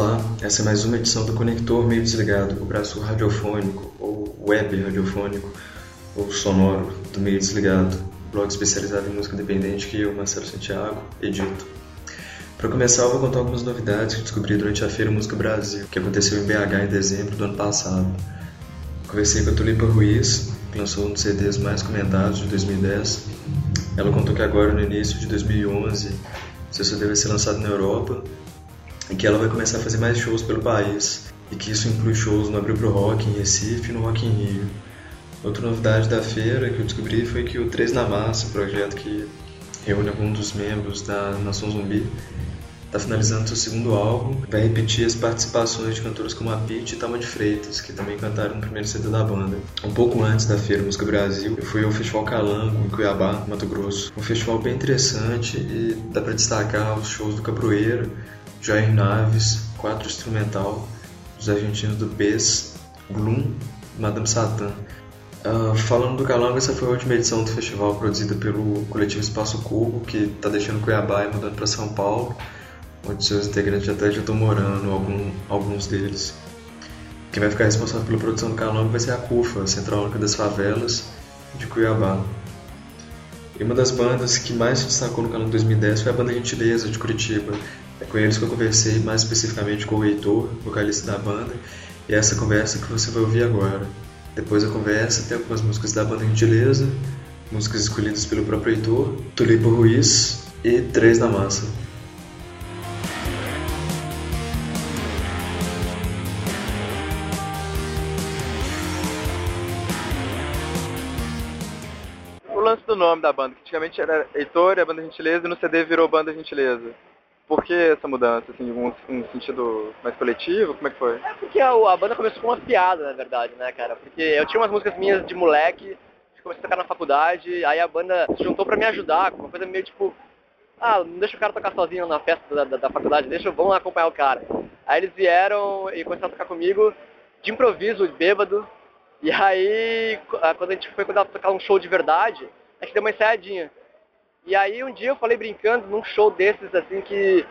Olá, essa é mais uma edição do Conector Meio Desligado, o braço radiofônico, ou web radiofônico, ou sonoro do Meio Desligado, blog especializado em música independente que eu, Marcelo Santiago, edito. Para começar, eu vou contar algumas novidades que descobri durante a Feira Música Brasil, que aconteceu em BH em dezembro do ano passado. Conversei com a Tulipa Ruiz, que lançou um dos CDs mais comentados de 2010. Ela contou que agora, no início de 2011, seu CD vai ser lançado na Europa e que ela vai começar a fazer mais shows pelo país, e que isso inclui shows no Abril Pro Rock em Recife e no Rock in Rio. Outra novidade da feira que eu descobri foi que o Três na Massa, projeto que reúne alguns dos membros da Nação Zumbi, está finalizando seu segundo álbum. Vai repetir as participações de cantores como a Pitty e Thalma de Freitas, que também cantaram no primeiro CD da banda. Um pouco antes da Feira Música Brasil, eu fui ao Festival Calango, em Cuiabá, Mato Grosso. Um festival bem interessante e dá para destacar os shows do Capoeira, Jair Naves, Quatro Instrumental, dos argentinos do Bez, Gloom e Madame Satã. Falando do Calango, essa foi a última edição do festival produzida pelo coletivo Espaço Cubo, que está deixando Cuiabá e mudando para São Paulo, onde seus integrantes até já estão morando, alguns deles. Quem vai ficar responsável pela produção do Calango vai ser a CUFA, a Central Única das Favelas, de Cuiabá. E uma das bandas que mais se destacou no Calango 2010 foi a Banda Gentileza, de Curitiba. É com eles que eu conversei mais especificamente com o Heitor, vocalista da banda, e é essa conversa que você vai ouvir agora. Depois da conversa tem algumas músicas da Banda Gentileza, músicas escolhidas pelo próprio Heitor, Tulipa Ruiz e Três na Massa. O lance do nome da banda, que antigamente era Heitor e a Banda Gentileza, e no CD virou Banda Gentileza. Por que essa mudança, assim, um sentido mais coletivo? Como é que foi? É porque a banda começou com uma piada, na verdade, né, cara? Porque eu tinha umas músicas minhas de moleque, comecei a tocar na faculdade, aí a banda se juntou pra me ajudar, uma coisa meio tipo, não deixa o cara tocar sozinho na festa da faculdade, vamos lá acompanhar o cara. Aí eles vieram e começaram a tocar comigo, de improviso, bêbado, e aí, quando a gente foi tocar um show de verdade, a gente deu uma ensaiadinha. E aí um dia eu falei brincando num show desses, assim, que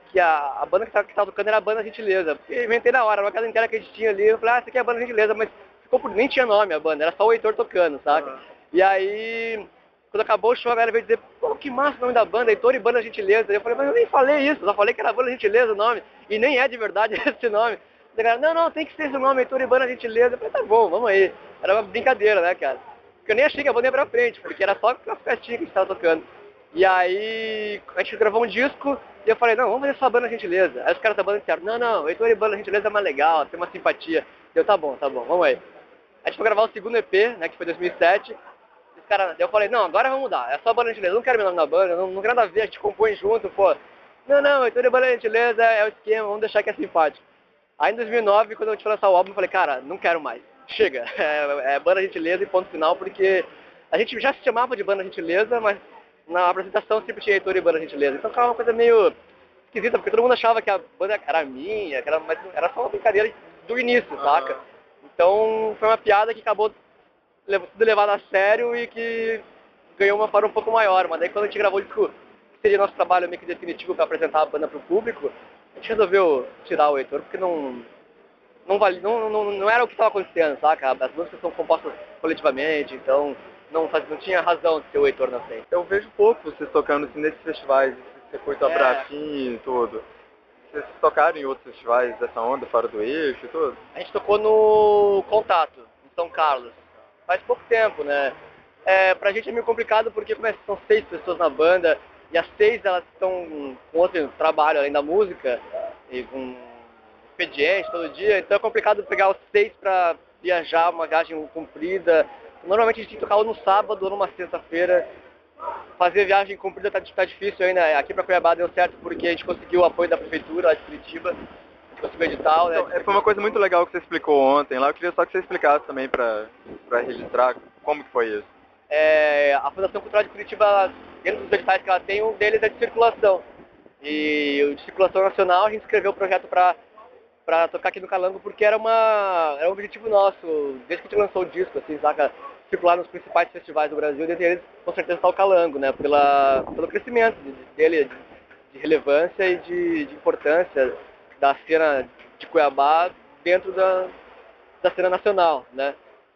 a banda que tava tocando era a Banda Gentileza. Eu inventei na hora, uma casa inteira que a gente tinha ali, eu falei, essa aqui é a Banda Gentileza, mas nem tinha nome a banda, era só o Heitor tocando, saca? E aí, quando acabou o show, a galera veio dizer, pô, que massa o nome da banda, Heitor e Banda Gentileza. Eu falei, mas eu nem falei isso, só falei que era Banda Gentileza o nome, e nem é de verdade esse nome. A galera, não, tem que ser esse nome, Heitor e Banda Gentileza. Eu falei, tá bom, vamos aí. Era uma brincadeira, né, cara? Porque eu nem achei que a banda ia pra frente, porque era só uma festinha que a gente tava tocando. E aí, a gente gravou um disco, e eu falei, não, vamos fazer só a Banda Gentileza. Aí os caras da banda disseram, não, Heitor e Banda Gentileza é mais legal, tem uma simpatia. Eu, tá bom, vamos aí. A gente foi gravar o segundo EP, né, que foi 2007. Os caras, eu falei, não, agora vamos mudar, é só Banda Gentileza, não quero meu nome na banda, não quero nada a ver, a gente compõe junto, pô. Não, Heitor e Banda Gentileza é o esquema, vamos deixar que é simpático. Aí em 2009, quando a gente foi lançar o álbum, eu falei, cara, não quero mais, chega, é Banda Gentileza e ponto final, porque a gente já se chamava de Banda Gentileza, mas na apresentação sempre tinha Heitor e Banda Gentileza. Então ficava uma coisa meio esquisita, porque todo mundo achava que a banda era minha, mas era só uma brincadeira do início, saca? Então foi uma piada que acabou sendo levada a sério e que ganhou uma forma um pouco maior. Mas daí quando a gente gravou o disco, que seria nosso trabalho meio que definitivo para apresentar a banda para o público, a gente resolveu tirar o Heitor, porque não era o que estava acontecendo, saca? As músicas são compostas coletivamente, então não tinha razão de ter o Heitor na frente. Eu vejo pouco vocês tocando assim, nesses festivais, esse circuito Abrafim e tudo. Vocês tocaram em outros festivais dessa onda, fora do eixo e tudo? A gente tocou no Contato, em São Carlos, faz pouco tempo, né? Pra gente é meio complicado porque como são 6 pessoas na banda, e as 6 elas estão com outro trabalho além da música, e com expediente todo dia, então é complicado pegar os 6 pra viajar, uma viagem comprida. Normalmente a gente tocava no sábado ou numa sexta-feira. Fazer viagem comprida tá difícil ainda. Aqui pra Cuiabá deu certo porque a gente conseguiu o apoio da prefeitura lá de Curitiba. A gente conseguiu edital, né? Então, foi uma coisa muito legal que você explicou ontem lá. Eu queria só que você explicasse também pra registrar como que foi isso. A Fundação Cultural de Curitiba, dentro dos editais que ela tem, um deles é de circulação. E o de circulação nacional, a gente escreveu o projeto pra tocar aqui no Calango porque era um objetivo nosso, desde que a gente lançou o disco, assim, saca? Circular nos principais festivais do Brasil, dentre eles, com certeza, está o Calango, né? Pelo crescimento dele, de relevância e de importância da cena de Cuiabá dentro da cena nacional, né?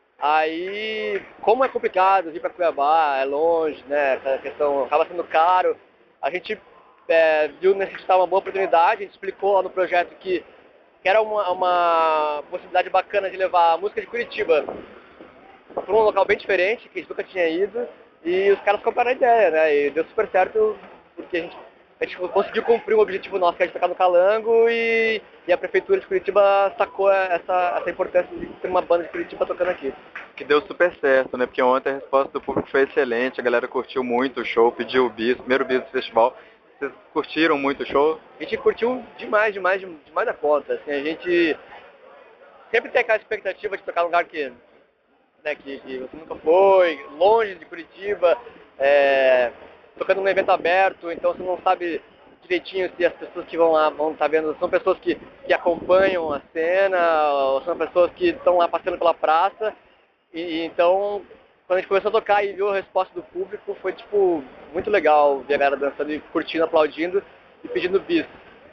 Aí, como é complicado vir para Cuiabá, é longe, né? Essa questão acaba sendo caro. A gente viu necessitar uma boa oportunidade, a gente explicou lá no projeto que era uma possibilidade bacana de levar a música de Curitiba para um local bem diferente, que a gente nunca tinha ido, e os caras compraram a ideia, né? E deu super certo, porque a gente conseguiu cumprir um objetivo nosso, que é de tocar no Calango, e a prefeitura de Curitiba sacou essa importância de ter uma banda de Curitiba tocando aqui. Que deu super certo, né? Porque ontem a resposta do público foi excelente, a galera curtiu muito o show, pediu o bis, primeiro bis do festival. Vocês curtiram muito o show? A gente curtiu demais da conta. Assim, a gente sempre tem aquela expectativa de tocar num lugar que você nunca foi, longe de Curitiba, tocando num evento aberto, então você não sabe direitinho se as pessoas que vão lá vão estar vendo, são pessoas que acompanham a cena, ou são pessoas que estão lá passando pela praça. E então, quando a gente começou a tocar e viu a resposta do público, foi tipo muito legal ver a galera dançando e curtindo, aplaudindo e pedindo bis.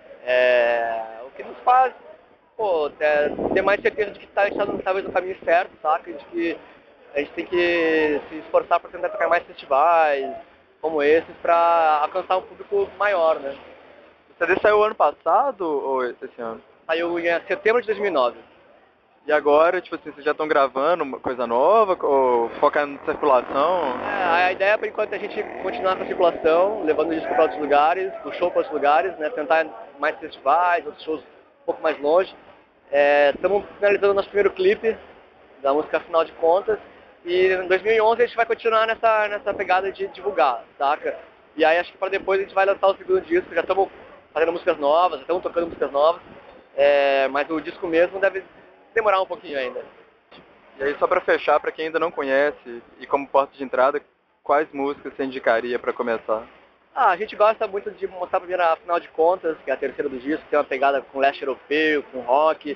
O que nos faz ter mais certeza de que a gente está talvez no caminho certo, saca? De que a gente tem que se esforçar para tentar tocar mais festivais como esses para alcançar um público maior, né? O CD saiu ano passado ou esse ano? Saiu em setembro de 2009. E agora, tipo assim, vocês já estão gravando uma coisa nova ou focando na circulação? A ideia, por enquanto, é a gente continuar com a circulação, levando o disco para outros lugares, o show para outros lugares, né? Tentar mais festivais, outros shows um pouco mais longe. Estamos finalizando o nosso primeiro clipe da música Afinal de Contas. E em 2011 a gente vai continuar nessa pegada de divulgar, saca? E aí acho que para depois a gente vai lançar o segundo disco, já estamos fazendo músicas novas, já estamos tocando músicas novas, mas o disco mesmo deve demorar um pouquinho ainda. E aí só para fechar, para quem ainda não conhece e como porta de entrada, quais músicas você indicaria para começar? A gente gosta muito de mostrar primeiro a Afinal de Contas, que é a terceira do disco, tem uma pegada com leste europeu, com rock.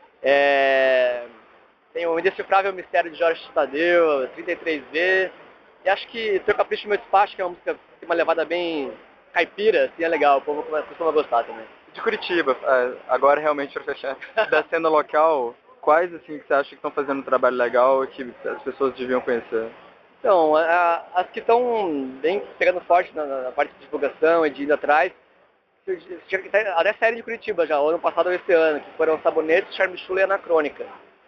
Tem o Indecifrável Mistério de Jorge Tadeu, 33V. E acho que Teu Capricho Meu Despacho, que é uma música que tem uma levada bem caipira, assim, é legal, o povo costuma gostar também. De Curitiba, agora realmente para fechar, da cena local, quais assim que você acha que estão fazendo um trabalho legal e que as pessoas deviam conhecer? Então, as que estão bem pegando forte na parte de divulgação e de indo atrás, até saíram de Curitiba já, ano passado ou esse ano, que foram Sabonetes, Charme Chula e Anacrônica.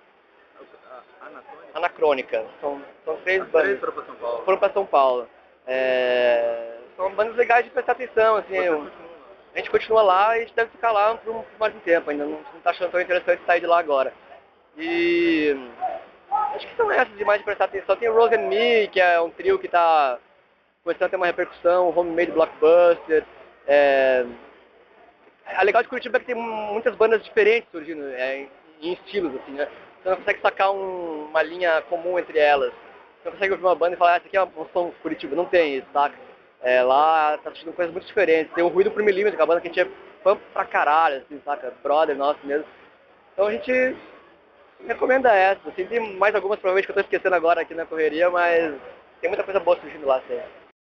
Anacrônica. São três bandas. Três foram para São Paulo. Foram para São Paulo. São bandas legais de prestar atenção, assim. A gente continua lá e a gente deve ficar lá por mais um tempo. Ainda não está achando tão interessante sair de lá agora. E acho que são essas de mais de prestar atenção. Tem o Rose and Me, que é um trio que está começando a ter uma repercussão, o Homemade Blockbuster. É legal de Curitiba que tem muitas bandas diferentes surgindo em estilos, assim, né? Você não consegue sacar uma linha comum entre elas. Você não consegue ouvir uma banda e falar, essa aqui é um som Curitiba. Não tem isso, saca? Lá tá surgindo coisas muito diferentes. Tem o Ruído por Milímetro, que é uma banda que a gente é fã pra caralho, assim, saca? Brother nosso mesmo. Então a gente recomenda essa. Assim, tem mais algumas provavelmente que eu tô esquecendo agora aqui na correria, mas tem muita coisa boa surgindo lá sempre.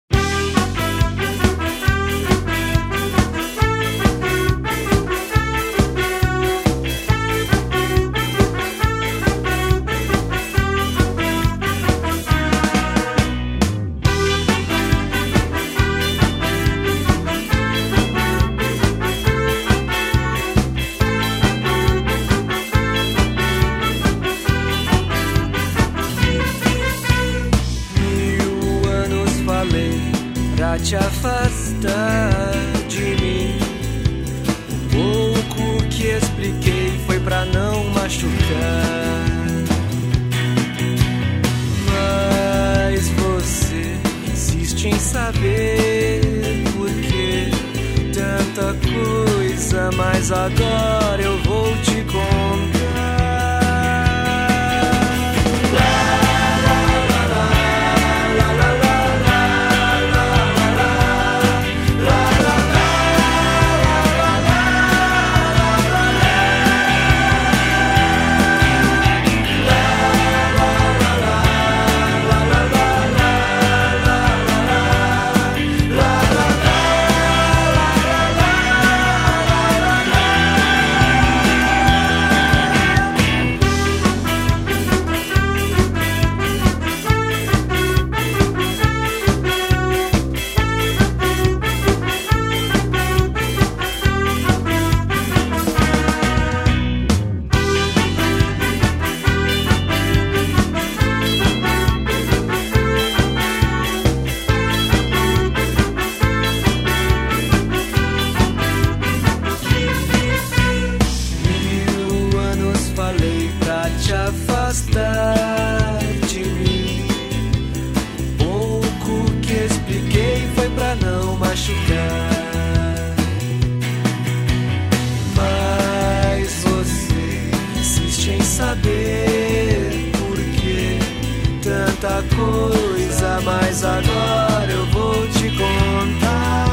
Te afastar de mim. O pouco que expliquei foi pra não machucar. Mas você insiste em saber por que tanta coisa. Mas agora eu vou te contar. tanta coisa, mas agora eu vou te contar.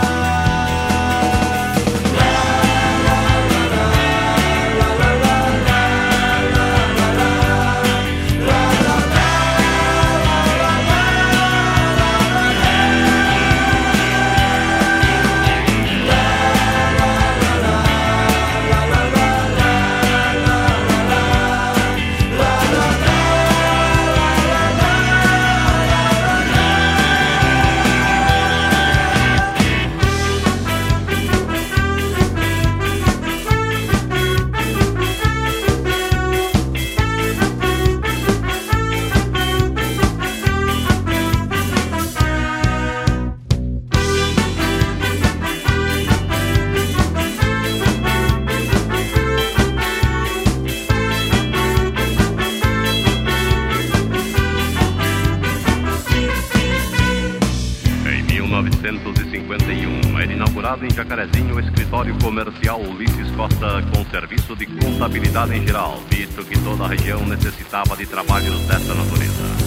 Em Jacarezinho, o escritório comercial Ulisses Costa, com serviço de contabilidade em geral, visto que toda a região necessitava de trabalhos dessa natureza.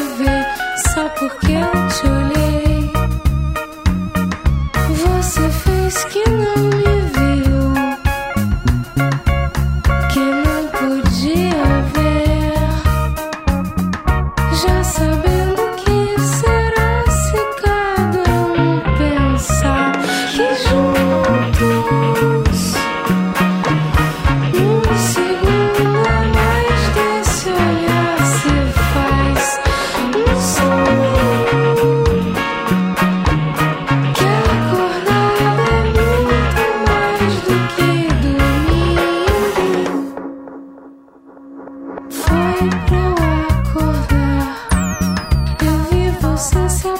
ver só porque eu te olhei. Você fez que não me viu, que não podia ver, já sabendo que será se cada um pensar que juntos um segundo a mais desse olhar se faz um sonho, que acordar é muito mais do que domingo. Foi pra eu acordar, eu vivo sem saber.